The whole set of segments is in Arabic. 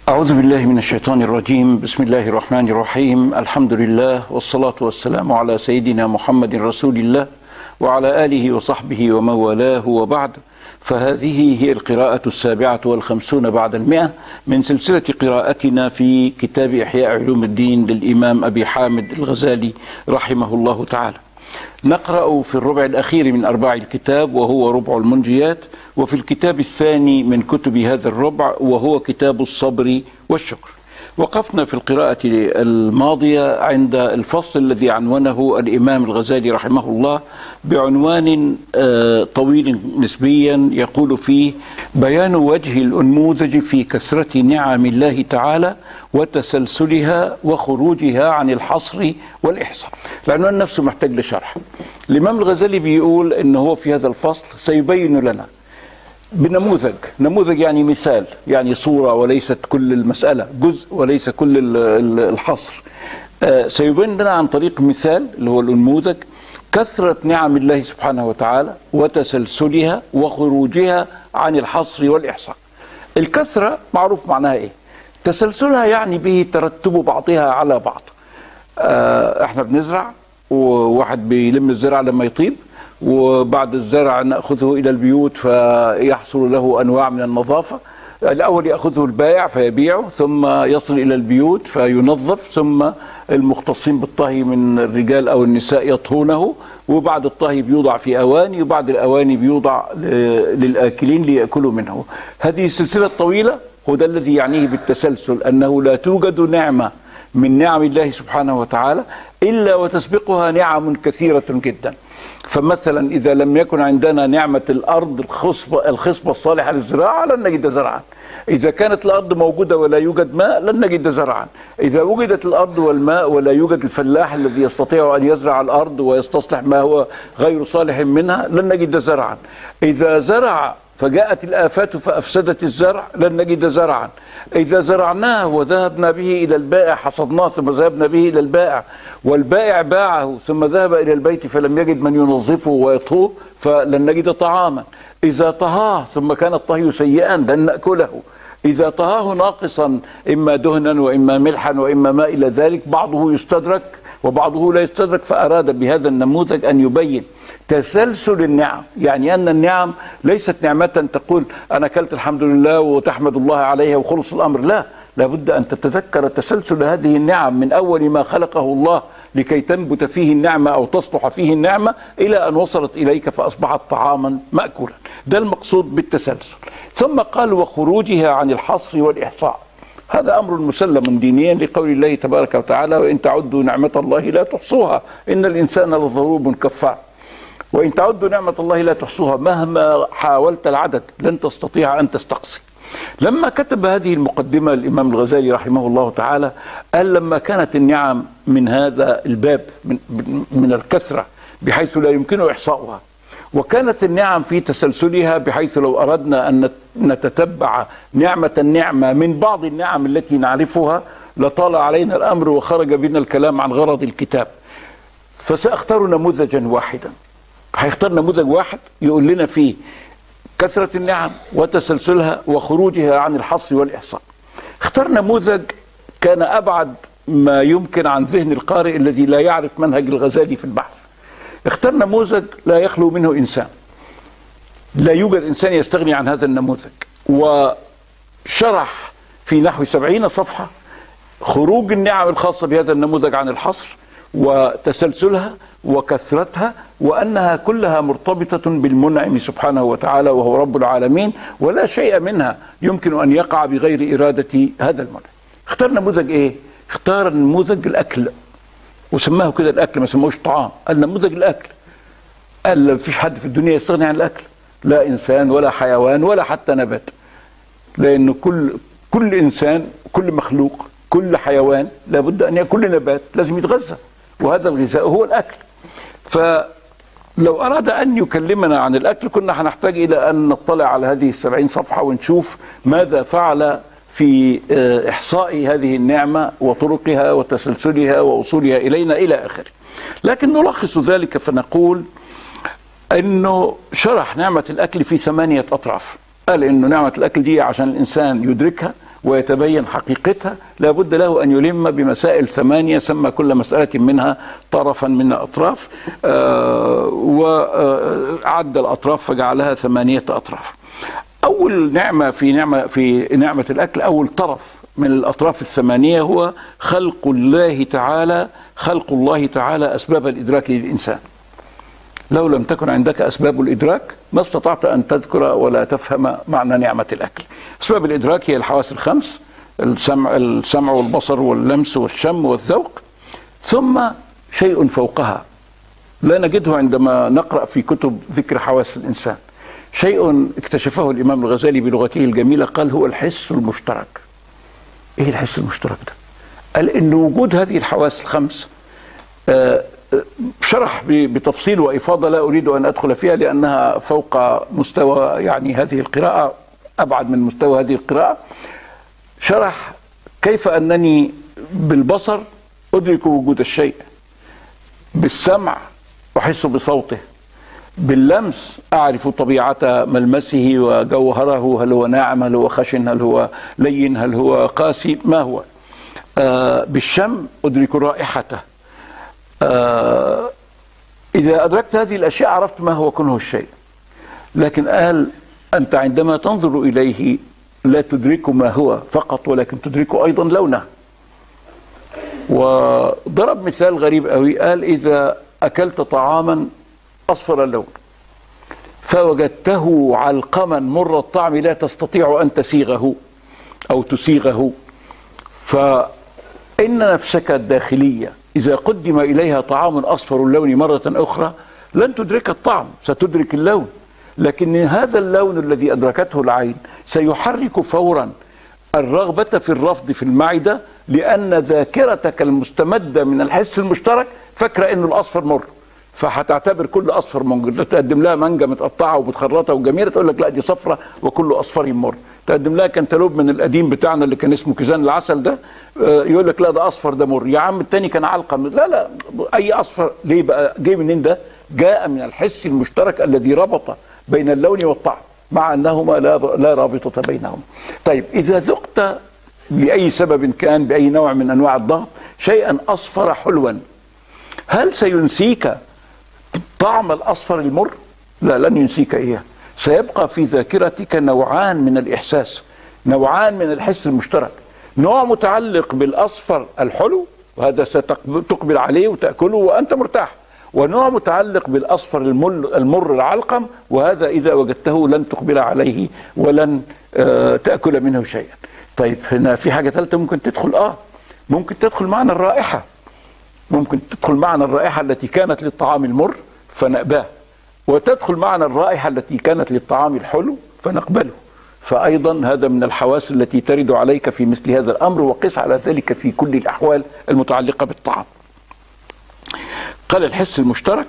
أعوذ بالله من الشيطان الرجيم. بسم الله الرحمن الرحيم. الحمد لله والصلاة والسلام على سيدنا محمد رسول الله وعلى آله وصحبه ومن والاه، وبعد. فهذه هي القراءة 57 بعد 100 من سلسلة قراءتنا في كتاب إحياء علوم الدين للإمام أبي حامد الغزالي رحمه الله تعالى. نقرأ في الربع الأخير من أرباع الكتاب وهو ربع المنجيات، وفي الكتاب الثاني من كتب هذا الربع وهو كتاب الصبر والشكر. وقفنا في القراءة الماضية عند الفصل الذي عنونه الإمام الغزالي رحمه الله بعنوان طويل نسبيا، يقول فيه: بيان وجه الأنموذج في كثرة نعم الله تعالى وتسلسلها وخروجها عن الحصر والإحصاء. العنوان نفسه محتاج لشرح. الإمام الغزالي بيقول إن هو في هذا الفصل سيبين لنا نموذج يعني مثال، يعني صورة وليست كل المسألة، جزء وليس كل الحصر. سيبين لنا عن طريق مثال اللي هو الأنموذج كثرة نعم الله سبحانه وتعالى وتسلسلها وخروجها عن الحصر والإحصاء. الكثرة معروف معناها إيه؟ تسلسلها يعني به ترتب بعضها على بعض. احنا بنزرع وواحد بيلم الزرع لما يطيب، وبعد الزرع نأخذه إلى البيوت فيحصل له أنواع من النظافة. الأول يأخذه البائع فيبيعه، ثم يصل إلى البيوت فينظف، ثم المختصين بالطهي من الرجال أو النساء يطهونه، وبعد الطهي بيوضع في أواني، وبعد الأواني بيوضع للآكلين ليأكلوا منه. هذه السلسلة طويلة، هو ده الذي يعنيه بالتسلسل، أنه لا توجد نعمة من نعم الله سبحانه وتعالى إلا وتسبقها نعم كثيرة جدا. فمثلا إذا لم يكن عندنا نعمة الأرض الخصبة الصالحة للزراعة لن نجد زرعا. إذا كانت الأرض موجودة ولا يوجد ماء لن نجد زرعا. إذا وجدت الأرض والماء ولا يوجد الفلاح الذي يستطيع أن يزرع الأرض ويستصلح ما هو غير صالح منها لن نجد زرعا. إذا زرع فجاءت الآفات فأفسدت الزرع لن نجد زرعا. إذا زرعناه وذهبنا به إلى البائع، حصدناه ثم ذهبنا به إلى البائع والبائع باعه ثم ذهب إلى البيت فلم يجد من ينظفه ويطهوه فلن نجد طعاما. إذا طهاه ثم كان الطهي سيئا لن نأكله. إذا طهاه ناقصا إما دهنا وإما ملحا وإما ما إلى ذلك، بعضه يستدرك وبعضه لا يستدرك. فأراد بهذا النموذج أن يبين تسلسل النعم، يعني أن النعم ليست نعمة تقول أنا أكلت الحمد لله وتحمد الله عليها وخلص الأمر، لا، لابد أن تتذكر تسلسل هذه النعم من أول ما خلقه الله لكي تنبت فيه النعمة أو تصلح فيه النعمة إلى أن وصلت إليك فأصبحت طعاما مأكولا. ده المقصود بالتسلسل. ثم قال: وخروجها عن الحصر والإحصاء. هذا أمر مسلم دينيا لقول الله تبارك وتعالى: وإن تعدوا نعمة الله لا تحصوها إن الإنسان لظلوم كفار. وإن تعدوا نعمة الله لا تحصوها، مهما حاولت العدد لن تستطيع أن تستقصي. لما كتب هذه المقدمة الإمام الغزالي رحمه الله تعالى قال: لما كانت النعم من هذا الباب من الكثرة بحيث لا يمكن إحصاؤها، وكانت النعم في تسلسلها بحيث لو أردنا أن نتتبع النعمة من بعض النعم التي نعرفها لطال علينا الأمر وخرج بنا الكلام عن غرض الكتاب. فسأختار نموذجا واحدا، هيختار نموذج واحد يقول لنا فيه كثرة النعم وتسلسلها وخروجها عن الحصر والإحصاء. اختار نموذج كان أبعد ما يمكن عن ذهن القارئ الذي لا يعرف منهج الغزالي في البحث. اختار نموذج لا يخلو منه إنسان، لا يوجد إنسان يستغني عن هذا النموذج، وشرح في نحو 70 صفحة خروج النعم الخاصة بهذا النموذج عن الحصر وتسلسلها وكثرتها، وأنها كلها مرتبطة بالمنعم سبحانه وتعالى وهو رب العالمين، ولا شيء منها يمكن أن يقع بغير إرادة هذا المنعم. اختار نموذج إيه؟ اختار نموذج الأكل، وسماه كده الأكل، ما سموش طعام، قال نموذج الأكل. قال مفيش حد في الدنيا يستغني عن الأكل، لا إنسان ولا حيوان ولا حتى نبات، لأن كل إنسان، كل مخلوق، كل حيوان لابد أن كل نبات لازم يتغذى، وهذا الغذاء هو الأكل. فلو أراد أن يكلمنا عن الأكل كنا هنحتاج إلى أن نطلع على هذه 70 صفحة ونشوف ماذا فعل في إحصاء هذه النعمة وطرقها وتسلسلها ووصولها إلينا إلى آخره. لكن نلخص ذلك فنقول أنه شرح نعمة الأكل في 8 أطراف. قال إنه نعمة الأكل دي عشان الإنسان يدركها ويتبين حقيقتها لابد له أن يلم بمسائل 8 سمى كل مسألة منها طرفا من الأطراف، وعد الأطراف فجعلها 8 أطراف. أول نعمة في نعمة الأكل، أول طرف من الأطراف 8 هو خلق الله تعالى أسباب الإدراك للإنسان. لو لم تكن عندك أسباب الإدراك ما استطعت أن تذكر ولا تفهم معنى نعمة الأكل. أسباب الإدراك هي الحواس الخمس: السمع والبصر واللمس والشم والذوق، ثم شيء فوقها لا نجده عندما نقرأ في كتب ذكر حواس الإنسان، شيء اكتشفه الإمام الغزالي بلغته الجميلة، قال هو الحس المشترك. إيه الحس المشترك ده؟ قال إن وجود هذه الحواس الخمس شرح بتفصيل وإفاضة لا أريد أن أدخل فيها لأنها فوق مستوى يعني هذه القراءة، أبعد من مستوى هذه القراءة. شرح كيف أنني بالبصر أدرك وجود الشيء، بالسمع أحس بصوته، باللمس أعرف طبيعة ملمسه وجوهره، هل هو ناعم، هل هو خشن، هل هو لين، هل هو قاسي، ما هو. بالشم أدرك رائحته. إذا أدركت هذه الأشياء عرفت ما هو كنه الشيء. لكن قال أنت عندما تنظر إليه لا تدرك ما هو فقط، ولكن تدرك أيضا لونه. وضرب مثال غريب قوي، قال إذا أكلت طعاما أصفر اللون فوجدته علقما مر الطعم لا تستطيع أن تسيغه أو تسيغه، فإن نفسك الداخلية إذا قدم إليها طعام أصفر اللون مرة أخرى لن تدرك الطعم، ستدرك اللون. لكن هذا اللون الذي أدركته العين سيحرك فورا الرغبة في الرفض في المعدة، لأن ذاكرتك المستمدة من الحس المشترك فاكرة إنه الأصفر مر، فهتعتبر كل أصفر منجر. تقدم لها مانجا متقطعة ومتخرطة وجميلة تقول لك لا دي صفرة وكل أصفر مر. تقدم لها كنتالوب من القديم بتاعنا اللي كان اسمه كيزان العسل ده، يقول لك لا ده أصفر ده مر. يا عم التاني كان علقم. لا أي أصفر. ليه بقى؟ جاي منين ده؟ جاء من الحس المشترك الذي ربط بين اللون والطعم مع أنهما لا رابطة بينهما. طيب إذا ذقت بأي سبب كان، بأي نوع من أنواع الضغط، شيئا أصفر حلوا، هل سينسيك طعم الأصفر المر؟ لا، لن ينسيك إياه. سيبقى في ذاكرتك نوعان من الإحساس، نوعان من الحس المشترك، نوع متعلق بالأصفر الحلو وهذا ستقبل عليه وتأكله وأنت مرتاح، ونوع متعلق بالأصفر المر العلقم، وهذا إذا وجدته لن تقبل عليه ولن تأكل منه شيئا. طيب هنا في حاجة ثالثة ممكن تدخل، ممكن تدخل معنا الرائحة. ممكن تدخل معنا الرائحة التي كانت للطعام المر فنأباه، وتدخل معنا الرائحة التي كانت للطعام الحلو فنقبله. فأيضا هذا من الحواس التي ترد عليك في مثل هذا الأمر، وقس على ذلك في كل الأحوال المتعلقة بالطعام. قال الحس المشترك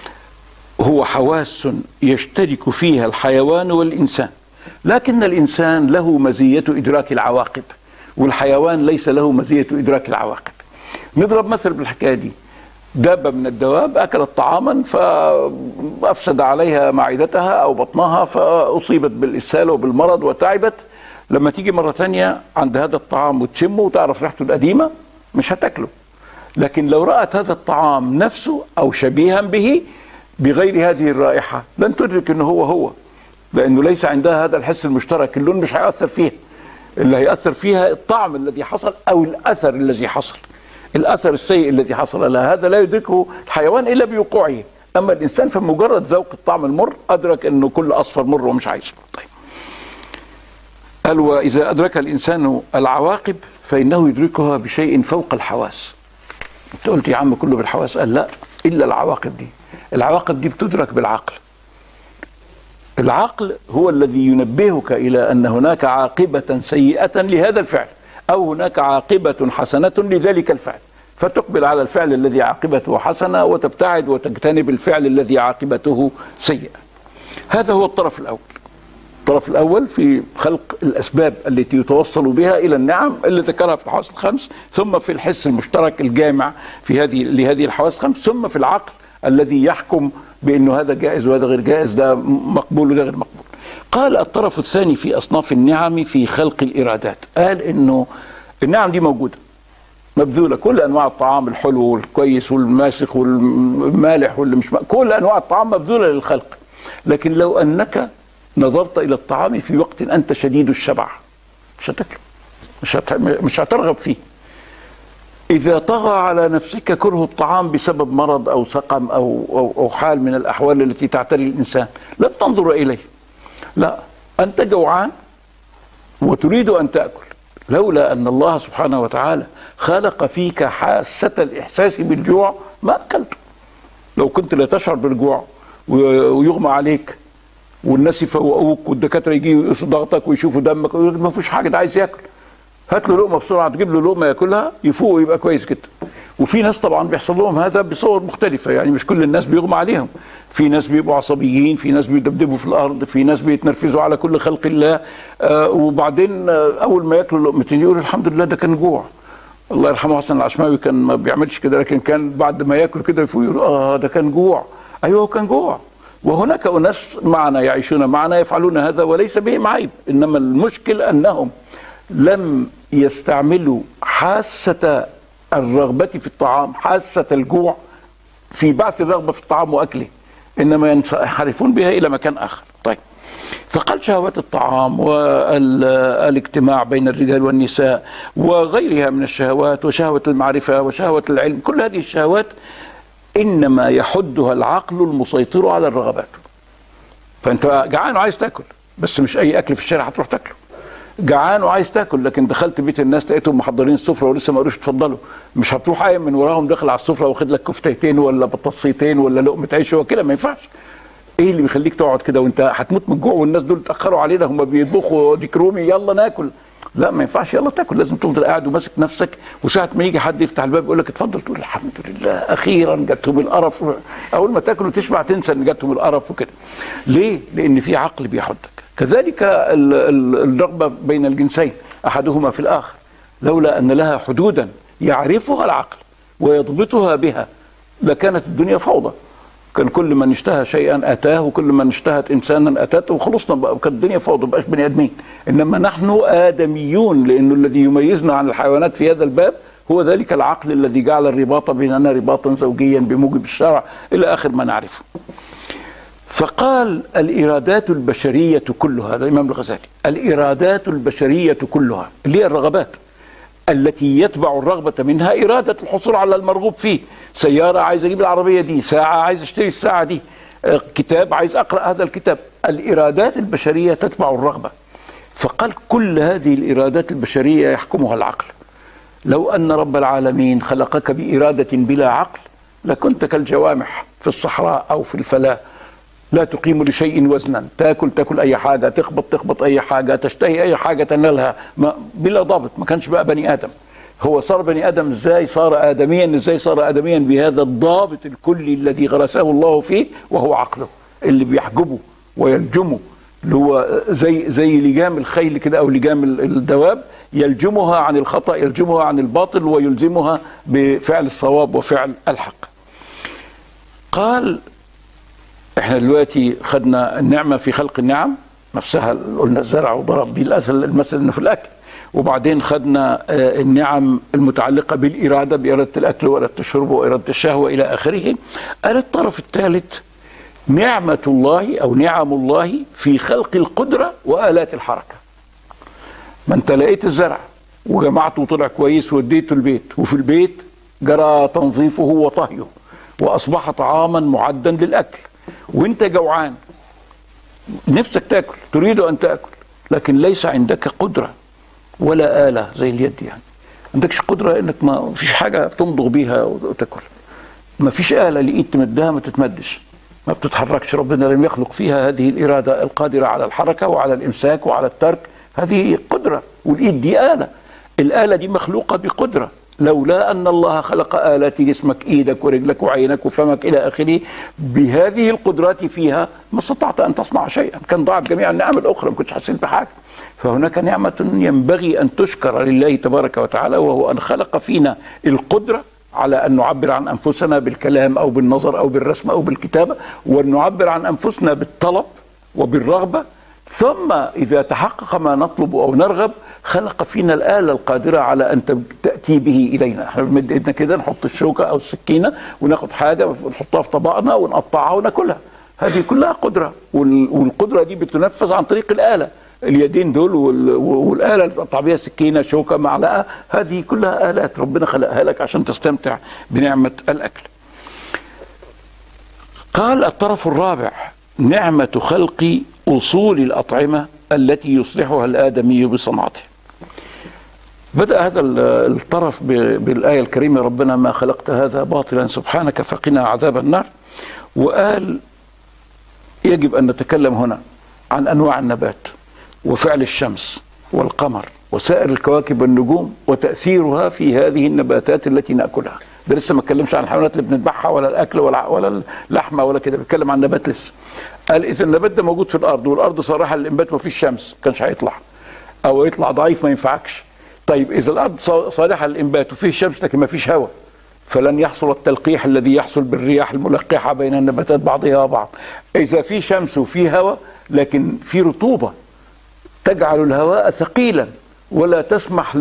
هو حواس يشترك فيها الحيوان والإنسان، لكن الإنسان له مزية إدراك العواقب والحيوان ليس له مزية إدراك العواقب. نضرب مثل بالحكاية دي. دابة من الدواب أكلت طعاما فأفسد عليها معدتها أو بطنها فأصيبت بالإسهال وبالمرض وتعبت. لما تيجي مرة ثانية عند هذا الطعام وتشمه وتعرف ريحته القديمة مش هتاكله. لكن لو رأت هذا الطعام نفسه أو شبيها به بغير هذه الرائحة لن تدرك أنه هو، لأنه ليس عندها هذا الحس المشترك. اللون مش هيأثر فيها، اللي هيأثر فيها الطعم الذي حصل أو الأثر الذي حصل، الأثر السيء الذي حصل لها. هذا لا يدركه الحيوان إلا بوقوعه. أما الإنسان فمجرد ذوق الطعم المر أدرك أنه كل أصفر مر ومش عايزه. طيب قال وإذا أدرك الإنسان العواقب فإنه يدركها بشيء فوق الحواس. أنت قلت يا عم كله بالحواس، قال لا إلا العواقب دي. العواقب دي بتدرك بالعقل. العقل هو الذي ينبهك إلى أن هناك عاقبة سيئة لهذا الفعل أو هناك عاقبة حسنة لذلك الفعل، فتقبل على الفعل الذي عاقبته حسنة وتبتعد وتجتنب الفعل الذي عاقبته سيئة. هذا هو الطرف الأول. الطرف الأول في خلق الأسباب التي يتوصل بها إلى النعم اللي ذكرها في الحواس الخمس، ثم في الحس المشترك الجامع في لهذه الحواس الخمس، ثم في العقل الذي يحكم بأنه هذا جائز وهذا غير جائز، ده مقبول وده غير مقبول. قال الطرف الثاني في أصناف النعم في خلق الإرادات، قال إنه النعم دي موجودة مبذولة، كل أنواع الطعام الحلو والكويس والماسخ والمالح واللي مش كل أنواع الطعام مبذولة للخلق، لكن لو أنك نظرت إلى الطعام في وقت أنت شديد الشبع مش هتاكله، مش هترغب فيه. إذا طغى على نفسك كره الطعام بسبب مرض أو سقم أو حال من الأحوال التي تعتري الإنسان، لا تنظر إليه، لا، أنت جوعان وتريد أن تأكل، لولا أن الله سبحانه وتعالى خلق فيك حاسة الإحساس بالجوع ما أكلته. لو كنت لا تشعر بالجوع ويغمى عليك والناس يفوقوك والدكاترة يجيوا يقيسوا ضغطك ويشوفوا دمك ما فيش حاجة، ده عايز ياكل، هات له لقمة بسرعة، تجيب له لقمة ياكلها يفوق ويبقى كويس جدا. وفي ناس طبعا بيحصل لهم هذا بصور مختلفة، يعني مش كل الناس بيغمى عليهم، في ناس بيبقوا عصبيين، في ناس بيدبدبوا في الأرض، في ناس بيتنرفزوا على كل خلق الله، وبعدين أول ما ياكلوا لقمتين يقول الحمد لله ده كان جوع. الله يرحمه حسن العشماوي كان ما بيعملش كده، لكن كان بعد ما ياكل كده يفوق يقول ده كان جوع. أيوه كان جوع. وهناك أناس معنا يعيشون معنا يفعلون هذا وليس بهم عيب، إنما المشكل أنهم لم يستعملوا حاسة الرغبة في الطعام، حاسة الجوع في بعث الرغبة في الطعام وأكله، إنما ينحرفون بها إلى مكان آخر. طيب، فقال شهوات الطعام والاجتماع بين الرجال والنساء وغيرها من الشهوات وشهوة المعرفة وشهوة العلم، كل هذه الشهوات إنما يحدها العقل المسيطر على الرغبات. فأنت جعان وعايز تاكل، بس مش أي أكل في الشارع هتروح تاكله. جعان وعايز تاكل، لكن دخلت بيت الناس لقيتهم محضرين السفره ولسه ما قالوش اتفضلوا، مش هتروح قايم من وراهم داخل على السفره واخد لك كفتيتين ولا بطاطسيتين ولا لقمه عيش وكده، ما ينفعش. ايه اللي بيخليك تقعد كده وانت هتموت من الجوع والناس دول اتاخروا علينا، هم بيطبخوا ديك رومي يلا ناكل؟ لا ما ينفعش يلا تاكل، لازم تفضل قاعد وماسك نفسك، وساعه ما يجي حد يفتح الباب يقول لك اتفضل تقول الحمد لله اخيرا جاتهم القرف. اول ما تاكل وتشبع تنسى ان جاتهم القرف وكده. ليه؟ لان في عقل بيحدك. كذلك الرغبه بين الجنسين احدهما في الاخر، لولا ان لها حدودا يعرفها العقل ويضبطها بها لكانت الدنيا فوضى. كان كل من اشتهى شيئا اتاه، وكل من اشتهت انسانا اتته، وخلصنا بقى، كانت الدنيا فوضى، ما بقاش بني ادمين. انما نحن ادميون، لانه الذي يميزنا عن الحيوانات في هذا الباب هو ذلك العقل الذي جعل الرباط بيننا رباطا زوجيا بموجب الشرع الى اخر ما نعرفه. فقال الإرادات البشرية كلها، هذا الإمام الغزالي، الإرادات البشرية كلها اللي هي الرغبات التي يتبع الرغبة منها إرادة الحصول على المرغوب فيه. سيارة عايز أجيب العربية دي، ساعة عايز أشتري الساعة دي، كتاب عايز أقرأ هذا الكتاب. الإرادات البشرية تتبع الرغبة. فقال كل هذه الإرادات البشرية يحكمها العقل. لو أن رب العالمين خلقك بإرادة بلا عقل لكنت كالجوامح في الصحراء أو في الفلاة، لا تقيم لشيء وزنا، تاكل أي حاجة، تخبط أي حاجة، تشتهي أي حاجة تنالها بلا ضابط. ما كانش بقى بني آدم. هو صار بني آدم ازاي؟ صار آدميا ازاي؟ صار آدميا بهذا الضابط الكلي الذي غرسه الله فيه، وهو عقله اللي بيحجبه ويلجمه، اللي هو زي لجام الخيل كده أو لجام الدواب، يلجمها عن الخطأ، يلجمها عن الباطل، ويلزمها بفعل الصواب وفعل الحق. قال احنا دلوقتي خدنا النعمة في خلق النعم نفسها، قلنا الزرع وضرب به المثل انه في الاكل، وبعدين خدنا النعم المتعلقة بالإرادة، بإرادة الأكل وإرادة الشرب وإرادة الشهوة إلى آخره. قال الطرف الثالث نعمة الله أو نعم الله في خلق القدرة وآلات الحركة. ما انت لقيت الزرع وجمعته وطلع كويس ووديته البيت، وفي البيت جرى تنظيفه وطهيه وأصبح طعاما معدا للأكل، وانت جوعان نفسك تاكل، تريد ان تاكل، لكن ليس عندك قدره ولا آلة زي اليد، يعني عندكش قدره انك ما فيش حاجه تمضغ بيها وتاكل، ما فيش آلة لإيد تمدها ما تتمدش، ما بتتحركش. ربنا لم يخلق فيها هذه الإرادة القادرة على الحركة وعلى الإمساك وعلى الترك، هذه قدرة، والإيد دي آلة، الآلة دي مخلوقة بقدرة. لولا أن الله خلق آلات جسمك، إيدك ورجلك وعينك وفمك إلى آخره، بهذه القدرات فيها ما استطعت أن تصنع شيئا، كان ضاعت جميع النعم الأخرى، ما كنتش حسيت بحاجة. فهناك نعمة ينبغي أن تشكر لله تبارك وتعالى، وهو أن خلق فينا القدرة على أن نعبر عن أنفسنا بالكلام أو بالنظر أو بالرسم أو بالكتابة، وأن نعبر عن أنفسنا بالطلب وبالرغبة. ثم إذا تحقق ما نطلب أو نرغب خلق فينا الآلة القادرة على أن تأتي به إلينا. احنا بنمد ايدنا كده نحط الشوكة أو السكينة وناخد حاجة ونحطها في طبقنا ونقطعها وناكلها. هذه كلها قدرة، والقدرة دي بتنفذ عن طريق الآلة. اليدين دول والآلة اللي تقطع بيها سكينة شوكة معلقة، هذه كلها آلات ربنا خلقها لك عشان تستمتع بنعمة الأكل. قال الطرف الرابع: نعمة خلق أصول الأطعمة التي يصلحها الآدمي بصنعته. بدأ هذا الطرف بالآية الكريمة: ربنا ما خلقت هذا باطلا سبحانك فقنا عذاب النار. وقال يجب أن نتكلم هنا عن أنواع النبات وفعل الشمس والقمر وسائر الكواكب والنجوم وتأثيرها في هذه النباتات التي نأكلها. ده لسه ما اتكلمش عن الحيوانات اللي بنذبحها ولا الأكل ولا اللحمة ولا كده، بيتكلم عن النبات لسه. قال إذا النبات ده موجود في الأرض والأرض صالحة للإنبات وفيش شمس كانش هيطلع، أو يطلع ضعيف ما ينفعكش. طيب إذا الأرض صالحة للإنبات وفيه شمس لكن ما فيش هواء، فلن يحصل التلقيح الذي يحصل بالرياح الملقحة بين النباتات بعضها وبعض. إذا في شمس وفي هواء لكن في رطوبة تجعل الهواء ثقيلا ولا تسمح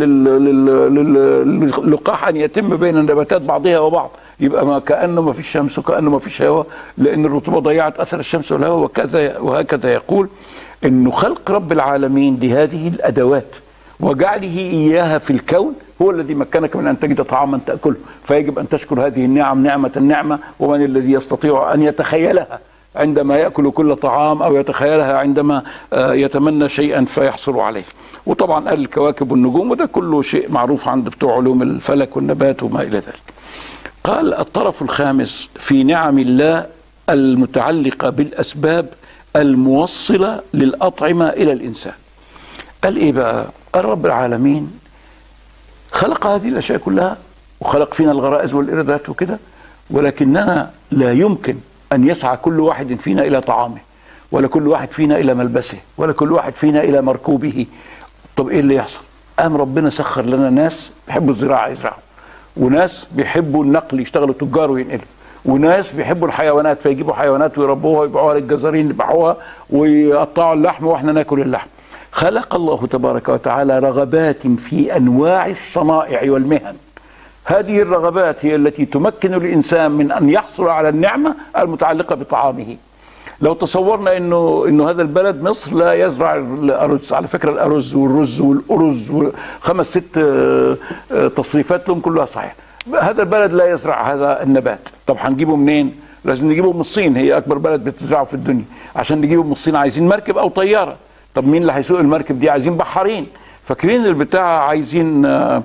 للقاح أن يتم بين النباتات بعضها وبعض، يبقى ما كأنه ما فيش شمس وكأنه ما فيش هواء، لأن الرطوبة ضيعت أثر الشمس والهواء. وهكذا يقول إنه خلق رب العالمين لهذه الأدوات وجعله إياها في الكون هو الذي مكنك من أن تجد طعاما تأكله. فيجب أن تشكر هذه النعم نعمة النعمة. ومن الذي يستطيع أن يتخيلها عندما يأكل كل طعام أو يتخيلها عندما يتمنى شيئا فيحصل عليه؟ وطبعا قال الكواكب والنجوم، وده كله شيء معروف عند بتوع علوم الفلك والنبات وما إلى ذلك. قال الطرف الخامس في نعم الله المتعلقة بالأسباب الموصلة للأطعمة إلى الإنسان. قال إيه بقى؟ قال رب العالمين خلق هذه الأشياء كلها وخلق فينا الغرائز والإرادات وكده، ولكننا لا يمكن أن يسعى كل واحد فينا إلى طعامه، ولا كل واحد فينا إلى ملبسه، ولا كل واحد فينا إلى مركوبه. طب إيه اللي يحصل؟ قام ربنا سخر لنا ناس بيحبوا الزراعة يزرعوا، وناس بيحبوا النقل يشتغلوا تجار وينقلوا، وناس بيحبوا الحيوانات فيجيبوا حيوانات ويربوها ويبيعوها للجزارين يبيعوها ويقطعوا اللحم واحنا ناكل اللحم. خلق الله تبارك وتعالى رغبات في أنواع الصنائع والمهن. هذه الرغبات هي التي تمكن الإنسان من أن يحصل على النعمة المتعلقة بطعامه. لو تصورنا إنه هذا البلد مصر لا يزرع الأرز، على فكرة الأرز والرز والأرز وخمس ست تصريفات لهم كلها صحيح، هذا البلد لا يزرع هذا النبات. طب هنجيبه منين؟ لازم نجيبه من الصين، هي أكبر بلد بتزرعه في الدنيا. عشان نجيبه من الصين عايزين مركب أو طيارة. طب مين اللي هيسوق المركب دي؟ عايزين بحارين. فاكرين البتاع عايزين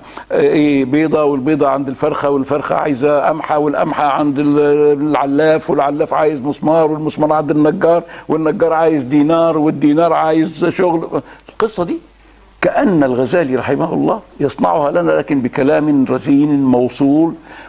بيضة، والبيضة عند الفرخة، والفرخة عايزة قمحة، والقمحة عند العلاف، والعلاف عايز مسمار، والمسمار عند النجار، والنجار عايز دينار، والدينار عايز شغل. القصة دي كأن الغزالي رحمه الله يصنعها لنا لكن بكلام رزين موصول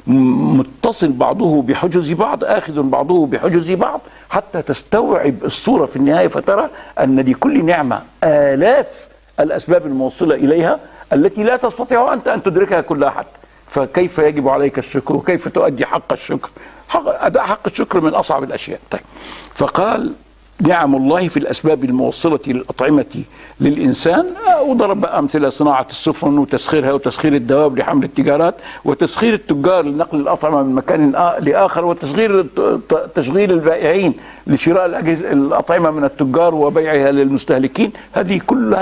متصل بعضه بحجز بعض، آخذ بعضه بحجز بعض، حتى تستوعب الصورة في النهاية فترى أن لكل نعمة آلاف الأسباب الموصلة إليها التي لا تستطيع أنت أن تدركها كلها حتى. فكيف يجب عليك الشكر وكيف تؤدي حق الشكر؟ أداء حق الشكر من أصعب الأشياء. طيب، فقال نعم الله في الأسباب الموصلة للأطعمة للإنسان، وضرب أمثلة: صناعة السفن وتسخيرها وتسخير الدواب لحمل التجارات، وتسخير التجار لنقل الأطعمة من مكان لآخر، وتشغيل البائعين لشراء الأطعمة من التجار وبيعها للمستهلكين. هذه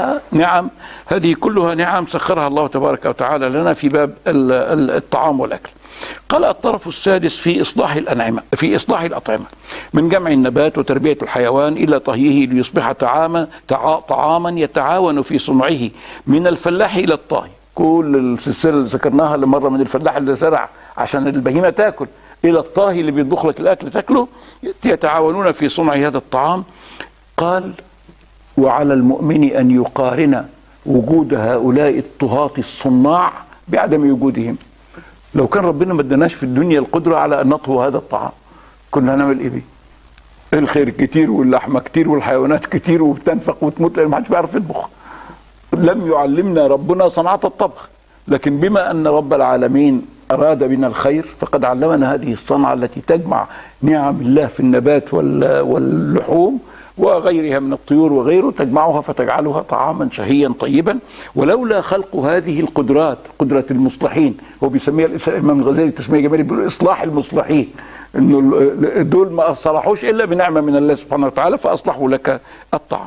كلها نعم سخرها الله تبارك وتعالى لنا في باب الطعام والأكل. قال الطرف السادس في إصلاح الأطعمة من جمع النبات وتربية الحيوان إلى طهيه ليصبح طعاما يتعاون في صنعه من الفلاح إلى الطاهي. كل السلسلة اللي ذكرناها لمرة، من الفلاح اللي زرع عشان البهيمة تاكل إلى الطاهي اللي بيطبخ لك الأكل تاكله، يتعاونون في صنع هذا الطعام. قال وعلى المؤمن أن يقارن وجود هؤلاء الطهاة الصناع بعدم وجودهم. لو كان ربنا ما اداناش في الدنيا القدرة على أن نطهو هذا الطعام كنا هنعمل إيه بيه؟ الخير كتير واللحمة كتير والحيوانات كتير وبتنفق وتموت لأن ما حدش بيعرف يطبخ. لم يعلمنا ربنا صنعة الطبخ، لكن بما أن رب العالمين أراد بنا الخير فقد علمنا هذه الصنعة التي تجمع نعم الله في النبات واللحوم وغيرها من الطيور وغيره، تجمعها فتجعلها طعاما شهيا طيبا. ولولا خلق هذه القدرات، قدرة المصلحين، هو بيسميها الإمام الغزالي تسمية جميلة، بيقول إصلاح المصلحين، إنه دول ما صلحوش إلا بنعمة من الله سبحانه وتعالى فأصلحوا لك الطعام.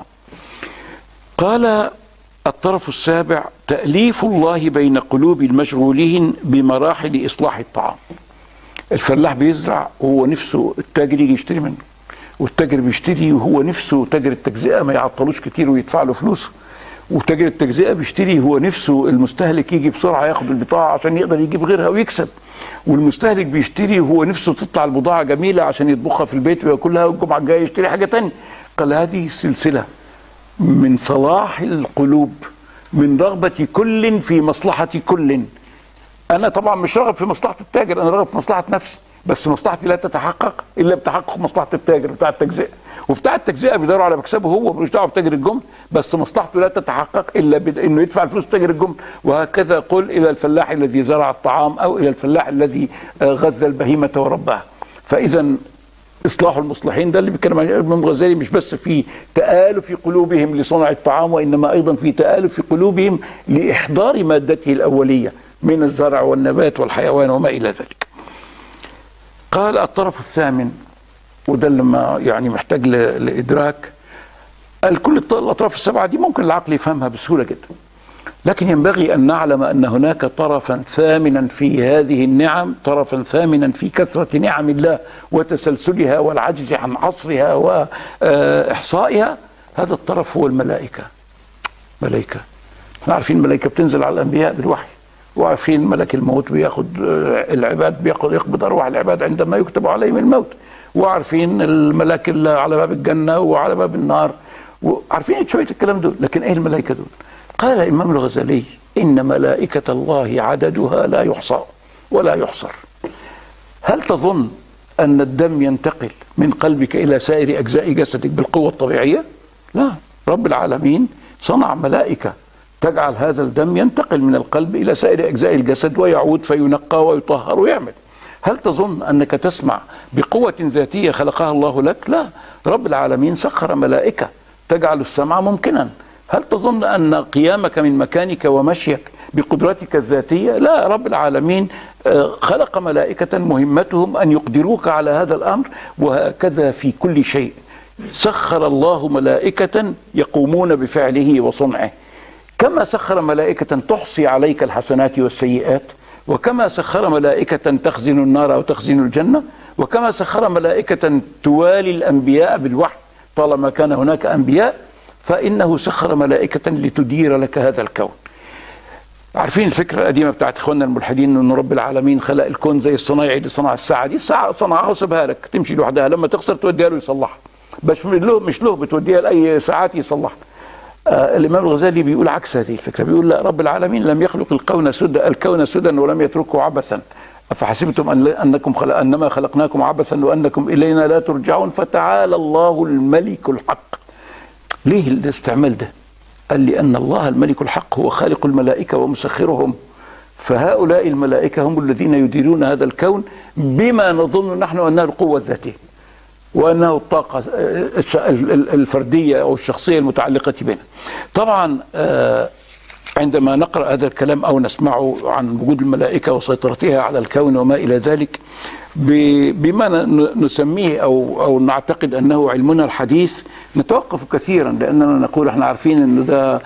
قال الطرف السابع: تأليف الله بين قلوب المشغولين بمراحل إصلاح الطعام. الفلاح بيزرع وهو نفسه التاجر يجي يشتري منه، والتاجر بيشتري وهو نفسه تاجر التجزئة ما يعطلوش كتير ويدفع له فلوسه، وتاجر التجزئة بيشتري هو نفسه المستهلك يجي بسرعة ياخد البضاعة عشان يقدر يجيب غيرها ويكسب، والمستهلك بيشتري وهو نفسه تطلع البضاعة جميلة عشان يطبخها في البيت وياكلها، والجمعة الجاية يشتري حاجة تانية. قال هذه السلسلة من صلاح القلوب، من رغبة كل في مصلحة كل. أنا طبعا مش راغب في مصلحة التاجر، أنا راغب في مصلحة نفسي، بس مصلحتي لا تتحقق إلا بتحقق مصلحة التاجر بتاع التجزئة، وبتاع التجزئة بيدوروا على مكسبه هو، ملوش دعوة بتاجر الجملة، بس مصلحته لا تتحقق إلا بإنه يدفع الفلوس تاجر الجملة. وهكذا قل إلى الفلاح الذي زرع الطعام أو إلى الفلاح الذي غذى البهيمة ورباها. فإذا إصلاح المصلحين ده اللي بيتكلم عليه الإمام الغزالي، مش بس في تآلف في قلوبهم لصنع الطعام، وإنما أيضا في تآلف في قلوبهم لإحضار مادته الأولية من الزرع والنبات والحيوان وما إلى ذلك. قال الطرف الثامن، وده اللي ما يعني محتاج لإدراك. قال كل الأطراف السبعة دي ممكن العقل يفهمها بسهولة جدا، لكن ينبغي أن نعلم أن هناك طرفا ثامنا في هذه النعم، طرفا ثامنا في كثرة نعم الله وتسلسلها والعجز عن عصرها وإحصائها. هذا الطرف هو الملائكة. ملائكة، احنا عارفين الملائكة بتنزل على الأنبياء بالوحي، وعارفين ملك الموت بياخد العباد، يقبض أرواح العباد عندما يكتب عليهم الموت، وعارفين الملاك اللي على باب الجنة وعلى باب النار، وعارفين شوية الكلام دول. لكن ايه الملائكة دول؟ قال الإمام الغزالي: إن ملائكة الله عددها لا يحصى ولا يحصر. هل تظن أن الدم ينتقل من قلبك إلى سائر أجزاء جسدك بالقوة الطبيعية؟ لا، رب العالمين صنع ملائكة تجعل هذا الدم ينتقل من القلب إلى سائر أجزاء الجسد ويعود فينقى ويطهر ويعمل. هل تظن أنك تسمع بقوة ذاتية خلقها الله لك؟ لا، رب العالمين سخر ملائكة تجعل السمع ممكنا. هل تظن أن قيامك من مكانك ومشيك بقدرتك الذاتية؟ لا، رب العالمين خلق ملائكة مهمتهم أن يقدروك على هذا الأمر. وهكذا في كل شيء سخر الله ملائكة يقومون بفعله وصنعه، كما سخر ملائكة تحصي عليك الحسنات والسيئات، وكما سخر ملائكة تخزن النار أو تخزن الجنة، وكما سخر ملائكة توالي الأنبياء بالوحي طالما كان هناك أنبياء، فإنه سخر ملائكة لتدير لك هذا الكون. عارفين الفكرة القديمة بتاعت إخواننا الملحدين أن رب العالمين خلق الكون زي الصنايعي اللي صنع الساعة دي، الساعة صنعها وسابها لك تمشي لوحدها، لما تخسر توديها له يصلحها، بس مش له بتوديها لأي ساعات يصلحها. الإمام الغزالي بيقول عكس هذه الفكرة، بيقول لا، رب العالمين لم يخلق الكون سدى ولم يتركه عبثا، أفحسبتم أنما خلقناكم عبثا وأنكم إلينا لا ترجعون، فتعالى الله الملك الحق. ليه الاستعمال ده؟ قال لأن الله الملك الحق هو خالق الملائكة ومسخرهم، فهؤلاء الملائكة هم الذين يديرون هذا الكون بما نظن نحن أنها القوة الذاتية وأنه الطاقة الفردية أو الشخصية المتعلقة بنا. طبعا عندما نقرأ هذا الكلام أو نسمعه عن وجود الملائكة وسيطرتها على الكون وما إلى ذلك بما نسميه أو نعتقد أنه علمنا الحديث، نتوقف كثيرا، لأننا نقول احنا عارفين أنه ده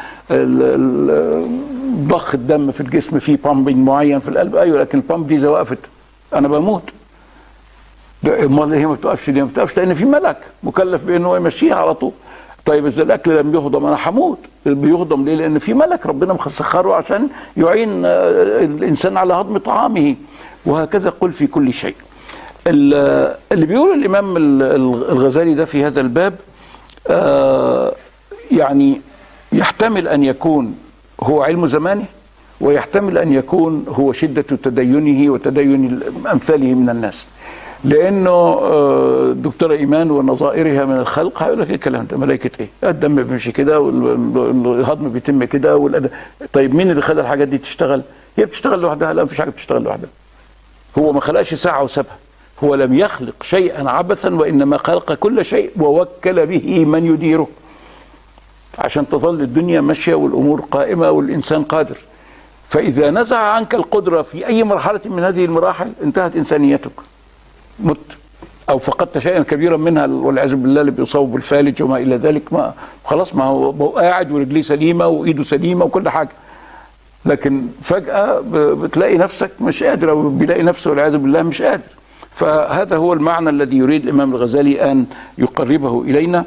ضخ الدم في الجسم فيه بامبنج معين في القلب، أيوة، لكن البامب دي إذا وقفت أنا بموت. امال هي ما بتقفش ليه؟ ما بتقفش لأن في ملك مكلف بأنه يمشيها على طول. طيب إذا الأكل لم يهضم أنا هموت. بيهضم ليه؟ لأن في ملك ربنا مسخره عشان يعين الإنسان على هضم طعامه. وهكذا قل في كل شيء. اللي بيقول الإمام الغزالي ده في هذا الباب يعني يحتمل أن يكون هو علم زمانه، ويحتمل أن يكون هو شدة تدينه وتدين أمثاله من الناس. لأنه دكتورة إيمان ونظائرها من الخلق هيقول لك إيه الكلام ده؟ ملائكة إيه؟ الدم بيمشي كده والهضم بيتم كده طيب مين اللي خلى الحاجات دي تشتغل؟ هي بتشتغل لوحدها؟ لا، مفيش حاجة بتشتغل لوحدها. هو ما خلقش ساعة وسابها، هو لم يخلق شيئا عبثا، وإنما خلق كل شيء ووكل به من يديره عشان تظل الدنيا ماشية والأمور قائمة والإنسان قادر. فإذا نزع عنك القدرة في أي مرحلة من هذه المراحل انتهت إنسانيتك، مت أو فقدت شيئا كبيرا منها والعياذ بالله، اللي بيصاب بالفالج وما إلى ذلك. ما خلاص، ما هو قاعد ورجليه سليمة وإيده سليمة وكل حاجة، لكن فجأة بتلاقي نفسك مش قادر، أو بيلاقي نفسه والعياذ بالله مش قادر. فهذا هو المعنى الذي يريد الإمام الغزالي أن يقربه إلينا.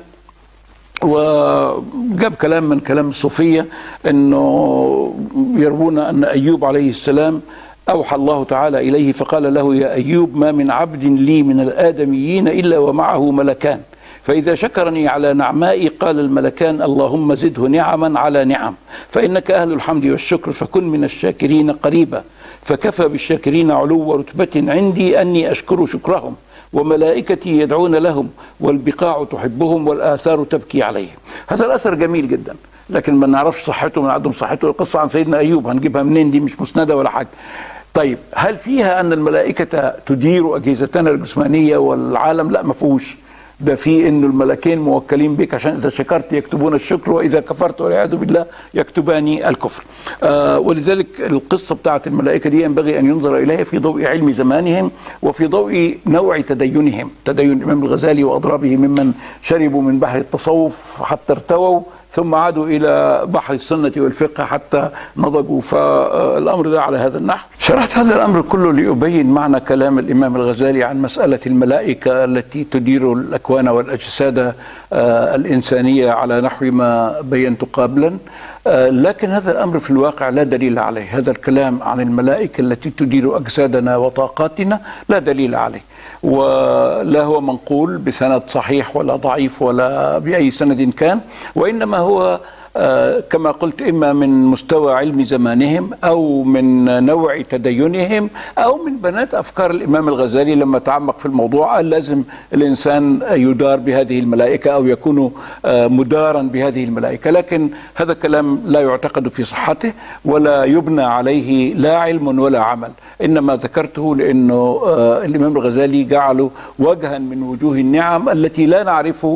وجاب كلام من كلام الصوفية أنه يروون أن أيوب عليه السلام أوحى الله تعالى إليه فقال له: يا أيوب، ما من عبد لي من الآدميين إلا ومعه ملكان، فإذا شكرني على نعمائي قال الملكان: اللهم زده نعما على نعم، فإنك أهل الحمد والشكر، فكن من الشاكرين قريبا، فكفى بالشاكرين علو رتبة عندي أني أشكر شكرهم، وملائكتي يدعون لهم، والبقاع تحبهم، والآثار تبكي عليهم. هذا الأثر جميل جدا، لكن ما نعرفش صحته من عدم صحته. القصة عن سيدنا أيوب هنجيبها منين؟ دي مش مسندة ولا حاجة. طيب، هل فيها أن الملائكة تدير أجهزتنا الجسمانية والعالم؟ لا، ما فيهوش. ده في انه الملكين موكلين بك عشان اذا شكرت يكتبون الشكر، واذا كفرت والعياذ بالله يكتبان الكفر. ولذلك القصه بتاعت الملائكه دي ينبغي ان ينظر اليها في ضوء علم زمانهم، وفي ضوء نوع تدينهم، تدين الامام الغزالي واضرابه ممن شربوا من بحر التصوف حتى ارتووا، ثم عادوا إلى بحر السنة والفقه حتى نضجوا. فالأمر ده على هذا النحو. شرحت هذا الأمر كله لأبين معنى كلام الإمام الغزالي عن مسألة الملائكة التي تدير الأكوان والأجساد الإنسانية على نحو ما بينت قبلا. لكن هذا الأمر في الواقع لا دليل عليه. هذا الكلام عن الملائكة التي تدير أجسادنا وطاقاتنا لا دليل عليه، ولا هو منقول بسند صحيح ولا ضعيف ولا بأي سند كان، وإنما هو كما قلت إما من مستوى علم زمانهم أو من نوع تدينهم أو من بنات أفكار الإمام الغزالي لما تعمق في الموضوع. قال لازم الإنسان يدار بهذه الملائكة أو يكون مدارا بهذه الملائكة، لكن هذا كلام لا يعتقد في صحته ولا يبنى عليه لا علم ولا عمل. إنما ذكرته لأنه الإمام الغزالي جعله وجها من وجوه النعم التي لا نعرف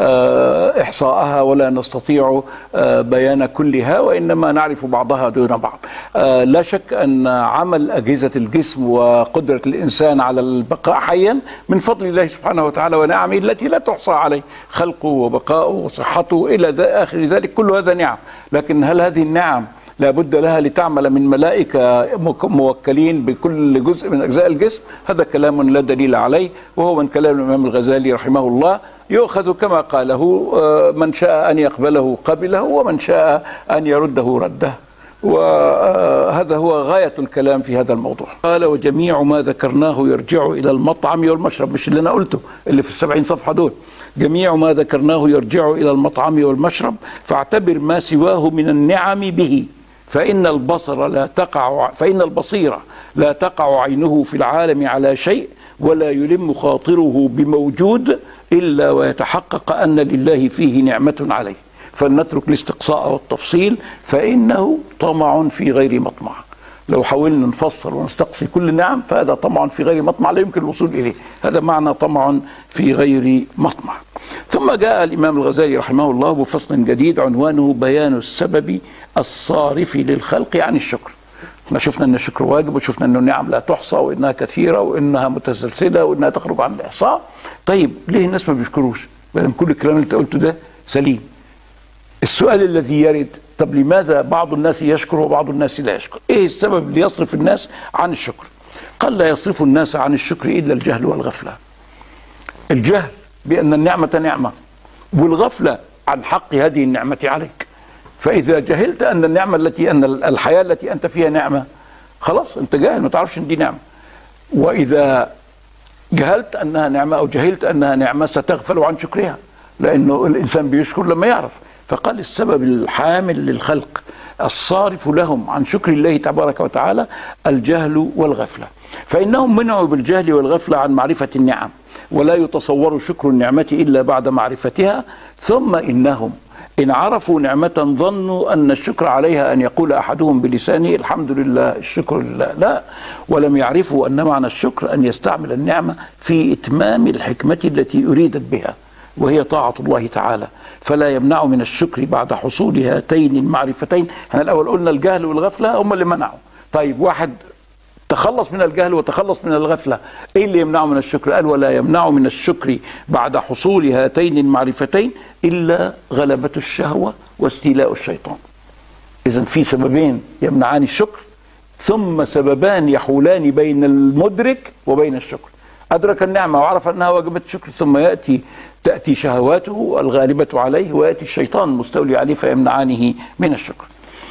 إحصاءها ولا نستطيع بيان كلها، وإنما نعرف بعضها دون بعض. لا شك أن عمل أجهزة الجسم وقدرة الإنسان على البقاء حيا من فضل الله سبحانه وتعالى ونعمه التي لا تحصى عليه، خلقه وبقاؤه وصحته إلى آخر ذلك، كل هذا نعم. لكن هل هذه النعم لا بد لها لتعمل من ملائكة موكلين بكل جزء من أجزاء الجسم؟ هذا كلام لا دليل عليه، وهو من كلام الإمام الغزالي رحمه الله، يؤخذ كما قاله، من شاء أن يقبله قبله، ومن شاء أن يرده رده. وهذا هو غاية الكلام في هذا الموضوع. قال: وجميع ما ذكرناه يرجع إلى المطعم والمشرب. مش اللي أنا قلته اللي في 70 صفحة دول، جميع ما ذكرناه يرجع إلى المطعم والمشرب، فاعتبر ما سواه من النعم به، فإن البصيرة لا تقع عينه في العالم على شيء، ولا يلم خاطره بموجود إلا ويتحقق أن لله فيه نعمة عليه، فلنترك الاستقصاء والتفصيل فإنه طمع في غير مطمع. لو حاولنا نفصل ونستقصي كل نعم فهذا طمع في غير مطمع لا يمكن الوصول إليه. هذا معنى طمع في غير مطمع. ثم جاء الإمام الغزالي رحمه الله بفصل جديد عنوانه بيان السبب الصارف للخلق عن الشكر. احنا شفنا ان الشكر واجب، وشفنا انه النعم لا تحصى، وانها كثيره، وانها متسلسله، وانها تخرج عن الاحصاء. طيب ليه الناس ما بيشكروش؟ لان كل الكلام اللي انت قلته ده سليم. السؤال الذي يرد: طب لماذا بعض الناس يشكر وبعض الناس لا يشكر؟ ايه السبب اللي يصرف الناس عن الشكر؟ قال: لا يصرف الناس عن الشكر الا الجهل والغفله. الجهل بان النعمه نعمه، والغفله عن حق هذه النعمه عليك. فإذا جهلت أن النعمة أن الحياة التي أنت فيها نعمة، خلاص أنت جاهل، ما تعرفش أن دي نعمة. وإذا جهلت أنها نعمة أو جهلت أنها نعمة ستغفل عن شكرها، لأنه الإنسان بيشكر لما يعرف. فقال: السبب الحامل للخلق الصارف لهم عن شكر الله تبارك وتعالى الجهل والغفلة، فإنهم منعوا بالجهل والغفلة عن معرفة النعم، ولا يتصور شكر النعمة إلا بعد معرفتها. ثم إنهم إن عرفوا نعمة ظنوا أن الشكر عليها أن يقول أحدهم بلسانه الحمد لله الشكر لله، لا، ولم يعرفوا أن معنى الشكر أن يستعمل النعمة في إتمام الحكمة التي أريدت بها، وهي طاعة الله تعالى، فلا يمنع من الشكر بعد حصول هاتين المعرفتين. احنا الأول قلنا الجهل والغفلة هم اللي منعوا. طيب واحد تخلص من الجهل وتخلص من الغفلة، ايه اللي يمنعه من الشكر؟ قال ولا يمنع من الشكر بعد حصول هاتين المعرفتين إلا غلبة الشهوة واستيلاء الشيطان. إذن في سببين يمنعان الشكر، ثم سببان يحولان بين المدرك وبين الشكر. أدرك النعمة وعرف أنها واجبة الشكر، ثم تأتي شهواته الغالبة عليه، ويأتي الشيطان المستولي عليه فيمنعانه من الشكر.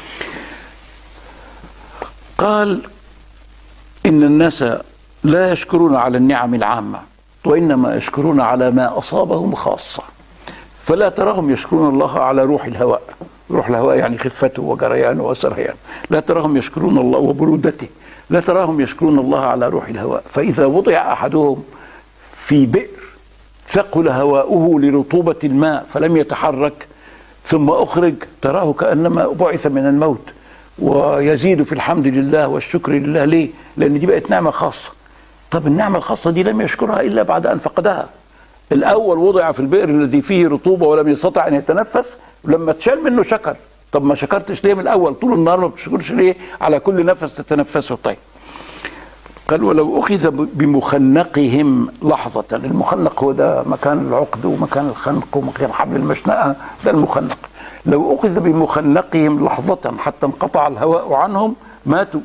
قال إن الناس لا يشكرون على النعم العامة، وإنما يشكرون على ما أصابهم خاصة، فلا تراهم يشكرون الله على روح الهواء. روح الهواء يعني خفته وجريانه وسريانه، لا تراهم يشكرون الله وبرودته، لا تراهم يشكرون الله على روح الهواء. فإذا وضع أحدهم في بئر ثقل هواؤه لرطوبة الماء فلم يتحرك، ثم أخرج، تراه كأنما بعث من الموت، ويزيد في الحمد لله والشكر لله. ليه؟ لأن دي بقت نعمة خاصة. طب النعمة الخاصة دي لم يشكرها إلا بعد أن فقدها. الأول وضع في البئر الذي فيه رطوبة ولم يستطع أن يتنفس، لما تشال منه شكر. طب ما شكرتش ليه من الأول؟ طول النهار ما بتشكرش ليه على كل نفس تتنفسه؟ طيب قال ولو أخذ بمخنقهم لحظة. المخنق هو ده مكان العقد ومكان الخنق ومكان حبل المشنقة، ده المخنق. لو أخذ بمخنقهم لحظة حتى انقطع الهواء عنهم ماتوا،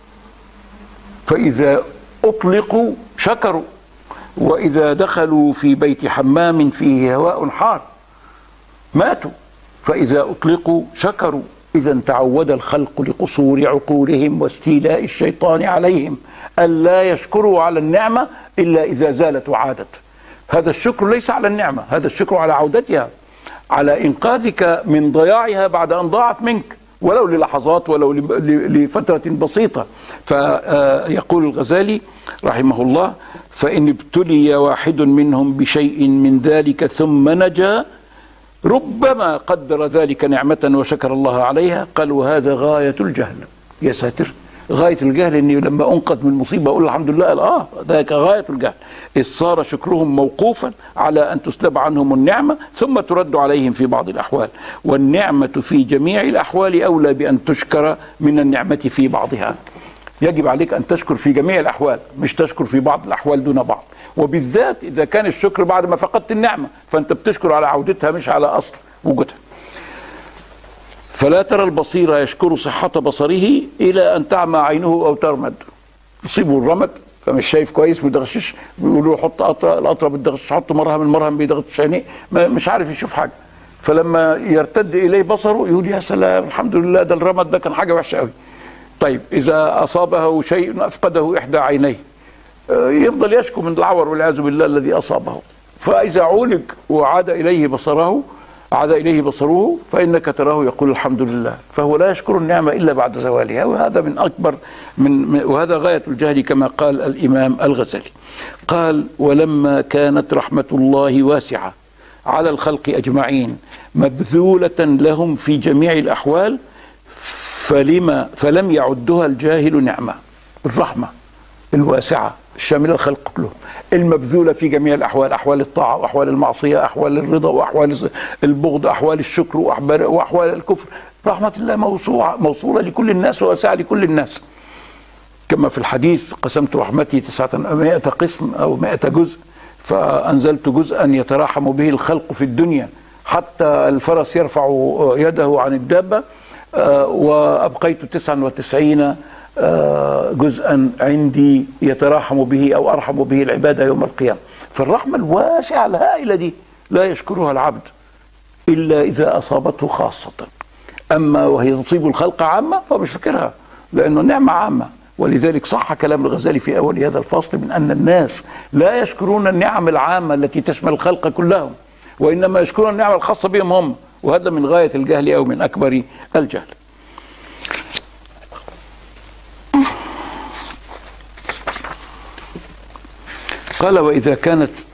فإذا أطلقوا شكروا، وإذا دخلوا في بيت حمام فيه هواء حار ماتوا، فإذا أطلقوا شكروا. إذا تعود الخلق لقصور عقولهم واستيلاء الشيطان عليهم ألا يشكروا على النعمة إلا إذا زالت وعادت. هذا الشكر ليس على النعمة، هذا الشكر على عودتها، على إنقاذك من ضياعها بعد أن ضاعت منك، ولو للحظات ولو لفترة بسيطة. فيقول الغزالي رحمه الله: فإن ابتلي واحد منهم بشيء من ذلك ثم نجا ربما قدر ذلك نعمة وشكر الله عليها. قالوا هذا غاية الجهل. يا ساتر، غاية الجهل إني لما أنقذ من مصيبة أقول الحمد لله. قال ذاك غاية الجهل، إذ صار شكرهم موقوفا على أن تسلب عنهم النعمة ثم ترد عليهم في بعض الأحوال، والنعمة في جميع الأحوال أولى بأن تشكر من النعمة في بعضها. يجب عليك أن تشكر في جميع الأحوال، مش تشكر في بعض الأحوال دون بعض، وبالذات إذا كان الشكر بعد ما فقدت النعمة، فأنت بتشكر على عودتها مش على أصل وجودها. فلا ترى البصير يشكر صحة بصره إلى أن تعمى عينه أو ترمد. يصيبه الرمد فمش شايف كويس، بيدغشش، بيقولوا حط قطرة، القطرة بتدغشش، حط مرهم، المرهم بيدغشش عينيه، مش عارف يشوف حاجة. فلما يرتد إليه بصره يقول يا سلام الحمد لله، ده الرمد ده كان حاجة وحشة قوي. طيب إذا أصابه شيء أفقده إحدى عينيه يفضل يشكو من العور والعياذ بالله الذي أصابه. فإذا عولج وعاد إليه بصره فإنك تراه يقول الحمد لله. فهو لا يشكر النعمة إلا بعد زوالها، وهذا من أكبر وهذا غاية الجهل كما قال الإمام الغزالي. قال ولما كانت رحمة الله واسعة على الخلق أجمعين مبذولة لهم في جميع الأحوال فلم يعدها الجاهل نعمة. الرحمة الواسعة الشاملة الخلق كلهم، المبذولة في جميع الأحوال، أحوال الطاعة وأحوال المعصية، أحوال الرضا وأحوال البغض، أحوال الشكر وأحوال الكفر. رحمة الله موصولة لكل الناس وواسعة لكل الناس، كما في الحديث قسمت رحمتي 900 قسم أو 100 جزء، فأنزلت جزءا يتراحم به الخلق في الدنيا حتى الفرس يرفع يده عن الدابة، وأبقيت 99 جزءا عندي يتراحم به أو أرحم به العبادة يوم القيامة. فالرحمة الواسعة الهائلة دي لا يشكرها العبد إلا إذا أصابته خاصة، أما وهي تصيب الخلق عامة فمش فكرها، لأنه نعمة عامة. ولذلك صح كلام الغزالي في أول هذا الفصل من أن الناس لا يشكرون النعم العامة التي تشمل الخلق كلهم، وإنما يشكرون النعمة الخاصة بهم هم، وهذا من غاية الجهل أو من أكبر الجهل. قال وإذا كانت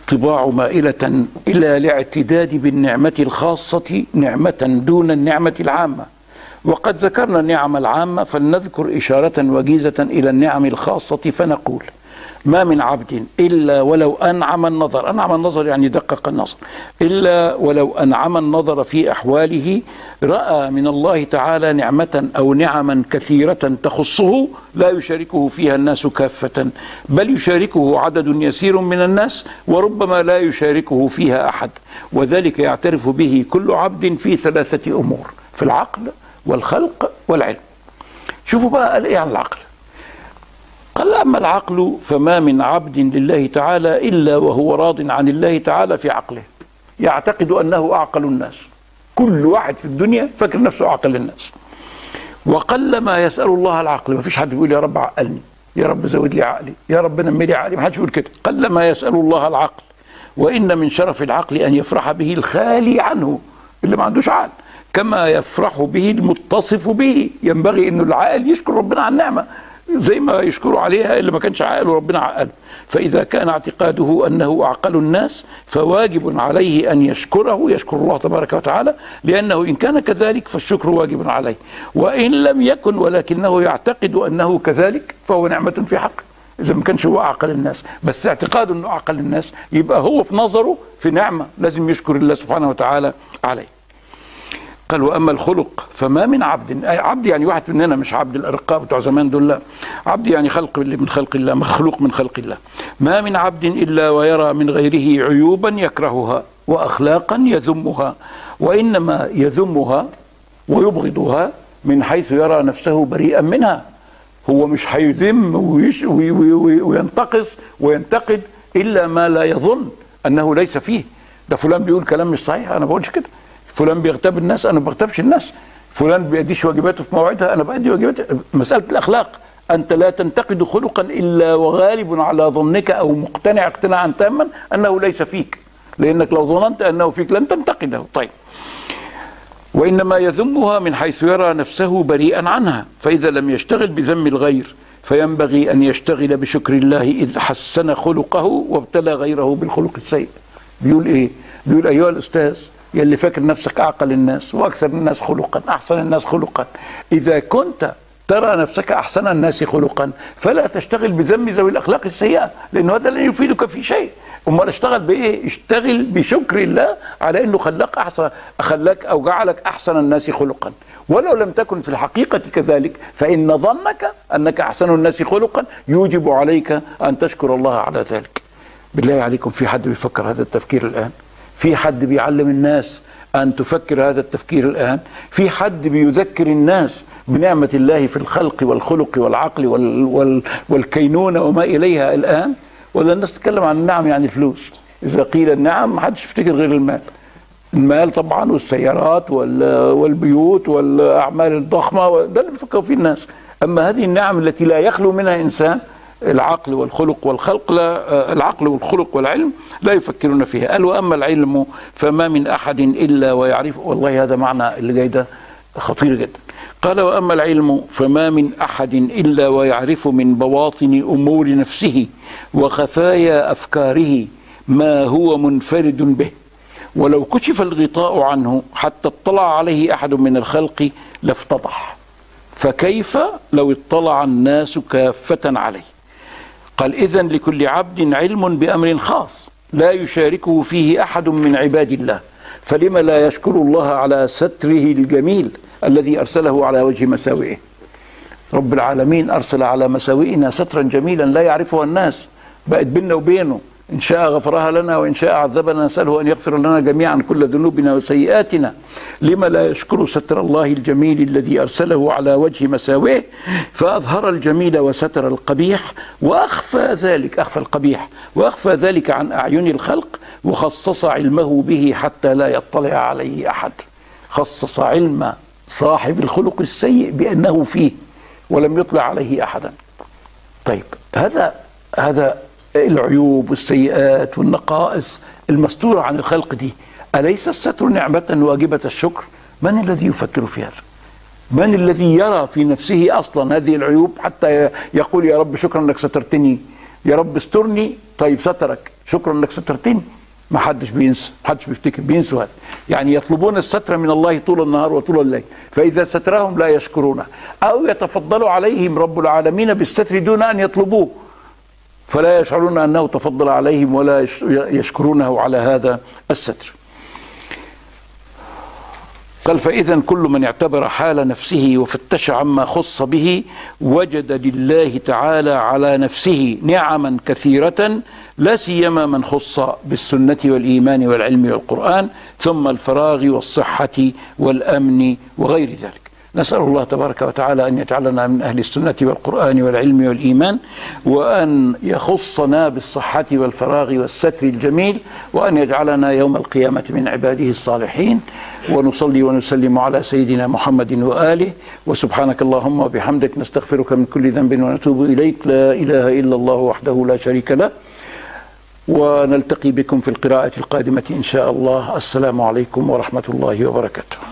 الطباع مائلة إلى الاعتداد بالنعمة الخاصة نعمة دون النعمة العامة، وقد ذكرنا النعم العامة، فلنذكر إشارة وجيزة إلى النعم الخاصة فنقول: ما من عبد إلا ولو أنعم النظر، أنعم النظر يعني دقق النظر، إلا ولو أنعم النظر في أحواله رأى من الله تعالى نعمة أو نعما كثيرة تخصه لا يشاركه فيها الناس كافة، بل يشاركه عدد يسير من الناس، وربما لا يشاركه فيها أحد، وذلك يعترف به كل عبد في 3 أمور: في العقل والخلق والعلم. شوفوا بقى قال إيه عن العقل. قال: أما العقل فما من عبد لله تعالى إلا وهو راض عن الله تعالى في عقله، يعتقد أنه أعقل الناس. كل واحد في الدنيا فاكر نفسه أعقل الناس. وقل ما يسأل الله العقل، ما فيش حد بيقول يا رب عقلني، يا رب زود لي عقلي، يا رب نمي لي عقلي، ما حدش بيقول كده. قل ما يسأل الله العقل، وإن من شرف العقل أن يفرح به الخالي عنه، اللي ما عندوش عقل، كما يفرح به المتصف به. ينبغي أن العاقل يشكر ربنا على النعمة زي ما يشكروا عليها اللي ما كانش عاقل وربنا عقله. فإذا كان اعتقاده أنه أعقل الناس فواجب عليه أن يشكر الله تبارك وتعالى، لأنه إن كان كذلك فالشكر واجب عليه، وإن لم يكن ولكنه يعتقد أنه كذلك فهو نعمة في حقه. إذا ما كانش هو أعقل الناس، بس اعتقاده أنه أعقل الناس يبقى هو في نظره في نعمة لازم يشكر الله سبحانه وتعالى عليه. قال: وأما الخلق فما من عبد، عبد يعني واحد مننا، مش عبد الأرقاء بتوع زمان دول، لا، عبد يعني خلق من خلق الله، مخلوق من خلق الله. ما من عبد إلا ويرى من غيره عيوبا يكرهها وأخلاقا يذمها، وإنما يذمها ويبغضها من حيث يرى نفسه بريئا منها. هو مش هيذم وينتقص وينتقد إلا ما لا يظن أنه ليس فيه. ده فلان بيقول كلام مش صحيح، أنا بقولش كده. فلان بيغتاب الناس، أنا ما بغتابش الناس. فلان بيأديش واجباته في موعدها، أنا بأدي واجباتي. مسألة الأخلاق، أنت لا تنتقد خلقا إلا وغالب على ظنك أو مقتنع اقتناعا تاما أنه ليس فيك، لأنك لو ظننت أنه فيك لن تنتقده. طيب، وإنما يذمها من حيث يرى نفسه بريئا عنها، فإذا لم يشتغل بذم الغير فينبغي أن يشتغل بشكر الله إذ حسن خلقه وابتلى غيره بالخلق السيء. بيقول إيه؟ بيقول: أيها الأستاذ يلي فاكر نفسك أعقل الناس وأكثر الناس خلقا، أحسن الناس خلقا، إذا كنت ترى نفسك أحسن الناس خلقا فلا تشتغل بذم ذوي الأخلاق السيئة، لأنه هذا لن يفيدك في شيء. أمال اشتغل بإيه؟ اشتغل بشكر الله على أنه خلاك أو جعلك أحسن الناس خلقا، ولو لم تكن في الحقيقة كذلك فإن ظنك أنك أحسن الناس خلقا يوجب عليك أن تشكر الله على ذلك. بالله عليكم، في حد بيفكر هذا التفكير الآن؟ في حد بيعلم الناس أن تفكر هذا التفكير الآن؟ في حد بيذكر الناس بنعمة الله في الخلق والخلق والعقل والكينونة وما إليها الآن؟ ولا الناس تتكلم عن النعم يعني الفلوس؟ إذا قيل النعم ما حدش يفتكر غير المال. المال طبعا والسيارات والبيوت والأعمال الضخمة، ده اللي بيفكروا فيه الناس. أما هذه النعم التي لا يخلو منها إنسان، العقل والخلق والخلق، لا، العقل والخلق والعلم لا يفكرون فيها. قال: وأما العلم فما من أحد إلا ويعرف. والله هذا معنى اللي جاي ده خطير جدا. قال: وأما العلم فما من أحد إلا ويعرف من بواطن أمور نفسه وخفايا أفكاره ما هو منفرد به، ولو كشف الغطاء عنه حتى اطلع عليه أحد من الخلق لافتضح، فكيف لو اطلع الناس كافة عليه؟ قال: إذن لكل عبد علم بأمر خاص لا يشاركه فيه أحد من عباد الله، فلم لا يشكر الله على ستره الجميل الذي أرسله على وجه مساوئه؟ رب العالمين أرسل على مساوئنا سترا جميلا لا يعرفه الناس، بقت بيننا وبينه، إن شاء غفرها لنا وإن شاء عذبنا، نسأله أن يغفر لنا جميعا كل ذنوبنا وسيئاتنا. لما لا يشكر ستر الله الجميل الذي أرسله على وجه مساوئه، فأظهر الجميل وستر القبيح وأخفى ذلك، أخفى القبيح وأخفى ذلك عن أعين الخلق، وخصص علمه به حتى لا يطلع عليه أحد. خصص علم صاحب الخلق السيء بأنه فيه ولم يطلع عليه أحدا. طيب، هذا العيوب والسيئات والنقائص المستورة عن الخلق دي، أليس الستر نعمة واجبة الشكر؟ من الذي يفكر في هذا؟ من الذي يرى في نفسه أصلا هذه العيوب حتى يقول: يا رب شكرا أنك سترتني، يا رب استرني؟ طيب سترك، شكرا انك سترتني. ما حدش بينسى، ما حدش بيفتكر، بينسوا هذا. يعني يطلبون الستر من الله طول النهار وطول الليل، فإذا سترهم لا يشكرونه، أو يتفضل عليهم رب العالمين بالستر دون أن يطلبوه، فلا يشعرون أنه تفضل عليهم ولا يشكرونه على هذا الستر. قال فإذا كل من اعتبر حال نفسه وفتش عما خص به وجد لله تعالى على نفسه نعما كثيرة، لا سيما من خص بالسنة والإيمان والعلم والقرآن، ثم الفراغ والصحة والأمن وغير ذلك. نسأل الله تبارك وتعالى أن يجعلنا من أهل السنة والقرآن والعلم والإيمان، وأن يخصنا بالصحة والفراغ والستر الجميل، وأن يجعلنا يوم القيامة من عباده الصالحين. ونصلي ونسلم على سيدنا محمد وآله، وسبحانك اللهم وبحمدك نستغفرك من كل ذنب ونتوب إليك. لا إله إلا الله وحده لا شريك له. ونلتقي بكم في القراءة القادمة إن شاء الله. السلام عليكم ورحمة الله وبركاته.